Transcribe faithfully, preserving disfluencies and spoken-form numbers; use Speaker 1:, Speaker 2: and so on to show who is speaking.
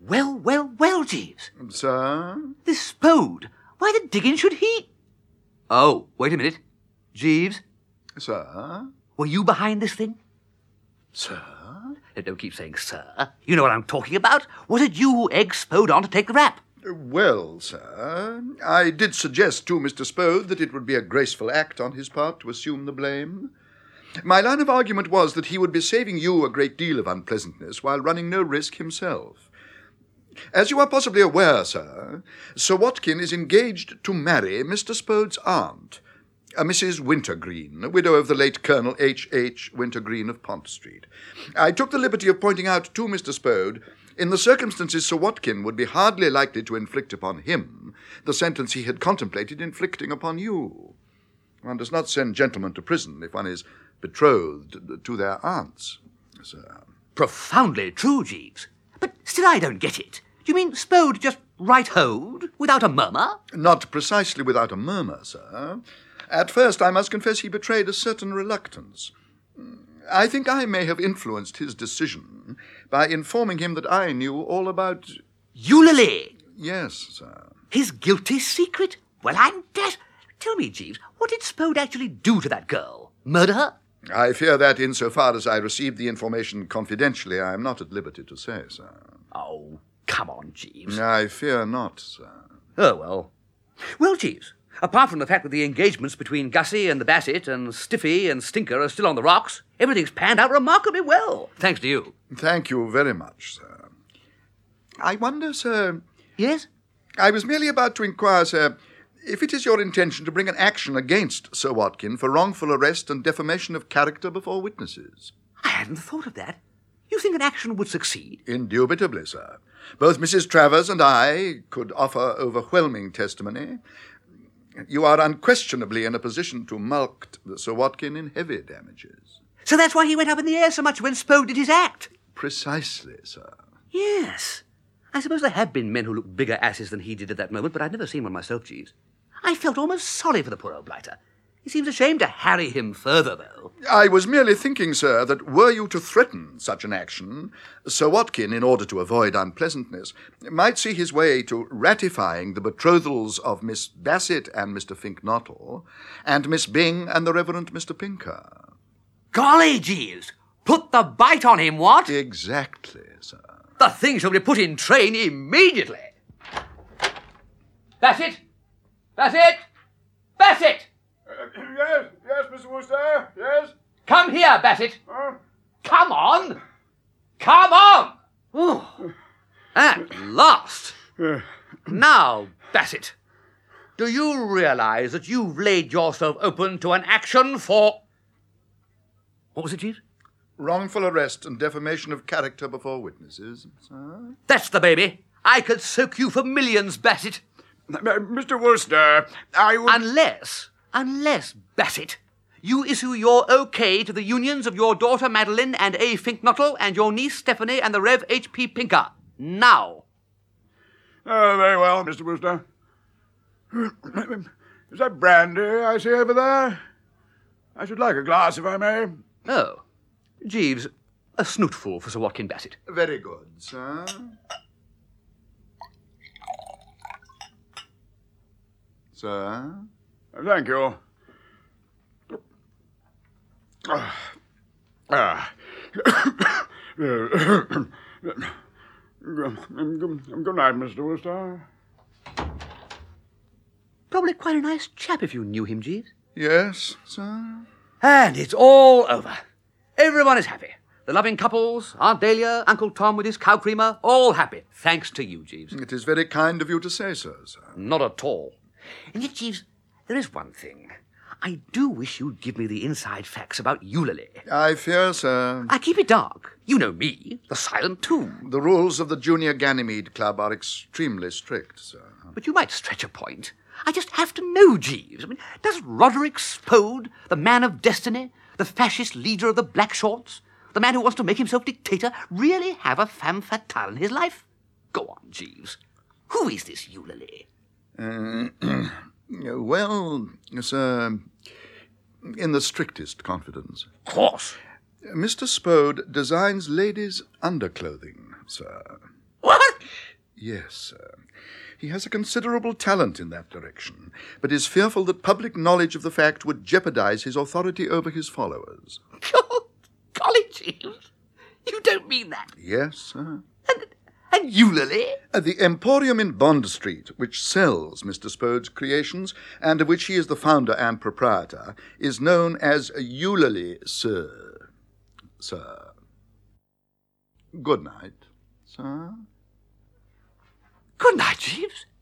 Speaker 1: Well, well, well, Jeeves.
Speaker 2: Sir?
Speaker 1: This Spode. Why the digging should he... Oh, wait a minute. Jeeves?
Speaker 2: Sir?
Speaker 1: Were you behind this thing?
Speaker 2: Sir?
Speaker 1: Don't keep saying sir. You know what I'm talking about. Was it you who egged Spode on to take the rap?
Speaker 2: Well, sir, I did suggest to Mister Spode that it would be a graceful act on his part to assume the blame. My line of argument was that he would be saving you a great deal of unpleasantness while running no risk himself. As you are possibly aware, sir, Sir Watkin is engaged to marry Mister Spode's aunt, a Missus Wintergreen, widow of the late Colonel H H Wintergreen of Pont Street. I took the liberty of pointing out to Mister Spode, in the circumstances Sir Watkin would be hardly likely to inflict upon him the sentence he had contemplated inflicting upon you. One does not send gentlemen to prison if one is betrothed to their aunts, sir.
Speaker 1: Profoundly true, Jeeves. But still I don't get it. Do you mean Spode just right-hoed, without a murmur?
Speaker 2: Not precisely without a murmur, sir. At first, I must confess he betrayed a certain reluctance. I think I may have influenced his decision by informing him that I knew all about...
Speaker 1: Eulalie!
Speaker 2: Yes, sir.
Speaker 1: His guilty secret? Well, I'm dead. Tell me, Jeeves, what did Spode actually do to that girl? Murder her?
Speaker 2: I fear that insofar as I received the information confidentially, I am not at liberty to say, sir.
Speaker 1: Oh, come on, Jeeves.
Speaker 2: I fear not, sir.
Speaker 1: Oh, well. Well, Jeeves, apart from the fact that the engagements between Gussie and the Bassett and Stiffy and Stinker are still on the rocks, everything's panned out remarkably well, thanks to you.
Speaker 2: Thank you very much, sir. I wonder, sir...
Speaker 1: Yes?
Speaker 2: I was merely about to inquire, sir, if it is your intention to bring an action against Sir Watkin for wrongful arrest and defamation of character before witnesses.
Speaker 1: I hadn't thought of that. You think an action would succeed?
Speaker 2: Indubitably, sir. Both Missus Travers and I could offer overwhelming testimony. You are unquestionably in a position to mulct Sir Watkin in heavy damages.
Speaker 1: So that's why he went up in the air so much when Spode did his act?
Speaker 2: Precisely, sir.
Speaker 1: Yes. I suppose there have been men who looked bigger asses than he did at that moment, but I'd never seen one myself, Jeeves. I felt almost sorry for the poor old blighter. He seems ashamed to harry him further, though.
Speaker 2: I was merely thinking, sir, that were you to threaten such an action, Sir Watkin, in order to avoid unpleasantness, might see his way to ratifying the betrothals of Miss Bassett and Mister Finknottle, and Miss Bing and the Reverend Mister Pinker.
Speaker 1: Golly, Jeeves! Put the bite on him, what?
Speaker 2: Exactly, sir.
Speaker 1: The thing shall be put in train immediately. Bassett! Bassett! Bassett!
Speaker 3: Uh, yes, yes, Mister Wooster, yes?
Speaker 1: Come here, Bassett.
Speaker 3: Huh?
Speaker 1: Come on! Come on! Oh, at last.
Speaker 3: Uh,
Speaker 1: Now, Bassett, do you realise that you've laid yourself open to an action for... What was it, Jeeves?
Speaker 2: Wrongful arrest and defamation of character before witnesses, sir.
Speaker 1: That's the baby. I could soak you for millions, Bassett.
Speaker 3: uh, Mister Wooster, I would...
Speaker 1: Unless, unless, Bassett, you issue your okay to the unions of your daughter Madeline and A. Finknottle and your niece Stephanie and the Rev H P Pinker. Now.
Speaker 3: Oh, very well, Mister Wooster. Is that brandy I see over there? I should like a glass, if I may.
Speaker 1: Oh. Jeeves, a snootful for Sir Watkin Bassett.
Speaker 2: Very good, sir. Sir?
Speaker 3: Thank you. Ah. Ah. Good night, Mister Wooster.
Speaker 1: Probably quite a nice chap if you knew him, Jeeves.
Speaker 2: Yes, sir?
Speaker 1: And it's all over. Everyone is happy. The loving couples, Aunt Dahlia, Uncle Tom with his cow creamer, all happy. Thanks to you, Jeeves.
Speaker 2: It is very kind of you to say so, sir.
Speaker 1: Not at all. And yet, Jeeves, there is one thing. I do wish you'd give me the inside facts about Eulalie.
Speaker 2: I fear, sir,
Speaker 1: I keep it dark. You know me, the silent tomb.
Speaker 2: the rules of the Junior Ganymede Club are extremely strict, sir.
Speaker 1: But you might stretch a point. I just have to know, Jeeves. I mean, does Roderick Spode, the man of destiny, the fascist leader of the Black Shorts, the man who wants to make himself dictator, really have a femme fatale in his life? Go on, Jeeves. Who is this Eulalie?
Speaker 2: Uh, well, sir, in the strictest confidence.
Speaker 1: Of course.
Speaker 2: Mister Spode designs ladies' underclothing, sir.
Speaker 1: What?
Speaker 2: Yes, sir. He has a considerable talent in that direction, but is fearful that public knowledge of the fact would jeopardize his authority over his followers.
Speaker 1: Golly, Jeeves, you don't mean that.
Speaker 2: Yes, sir.
Speaker 1: And, and Eulalie?
Speaker 2: Uh, the Emporium in Bond Street, which sells Mister Spode's creations, and of which he is the founder and proprietor, is known as Eulalie, sir. Sir. Good night, sir.
Speaker 1: Good night, Jeeves.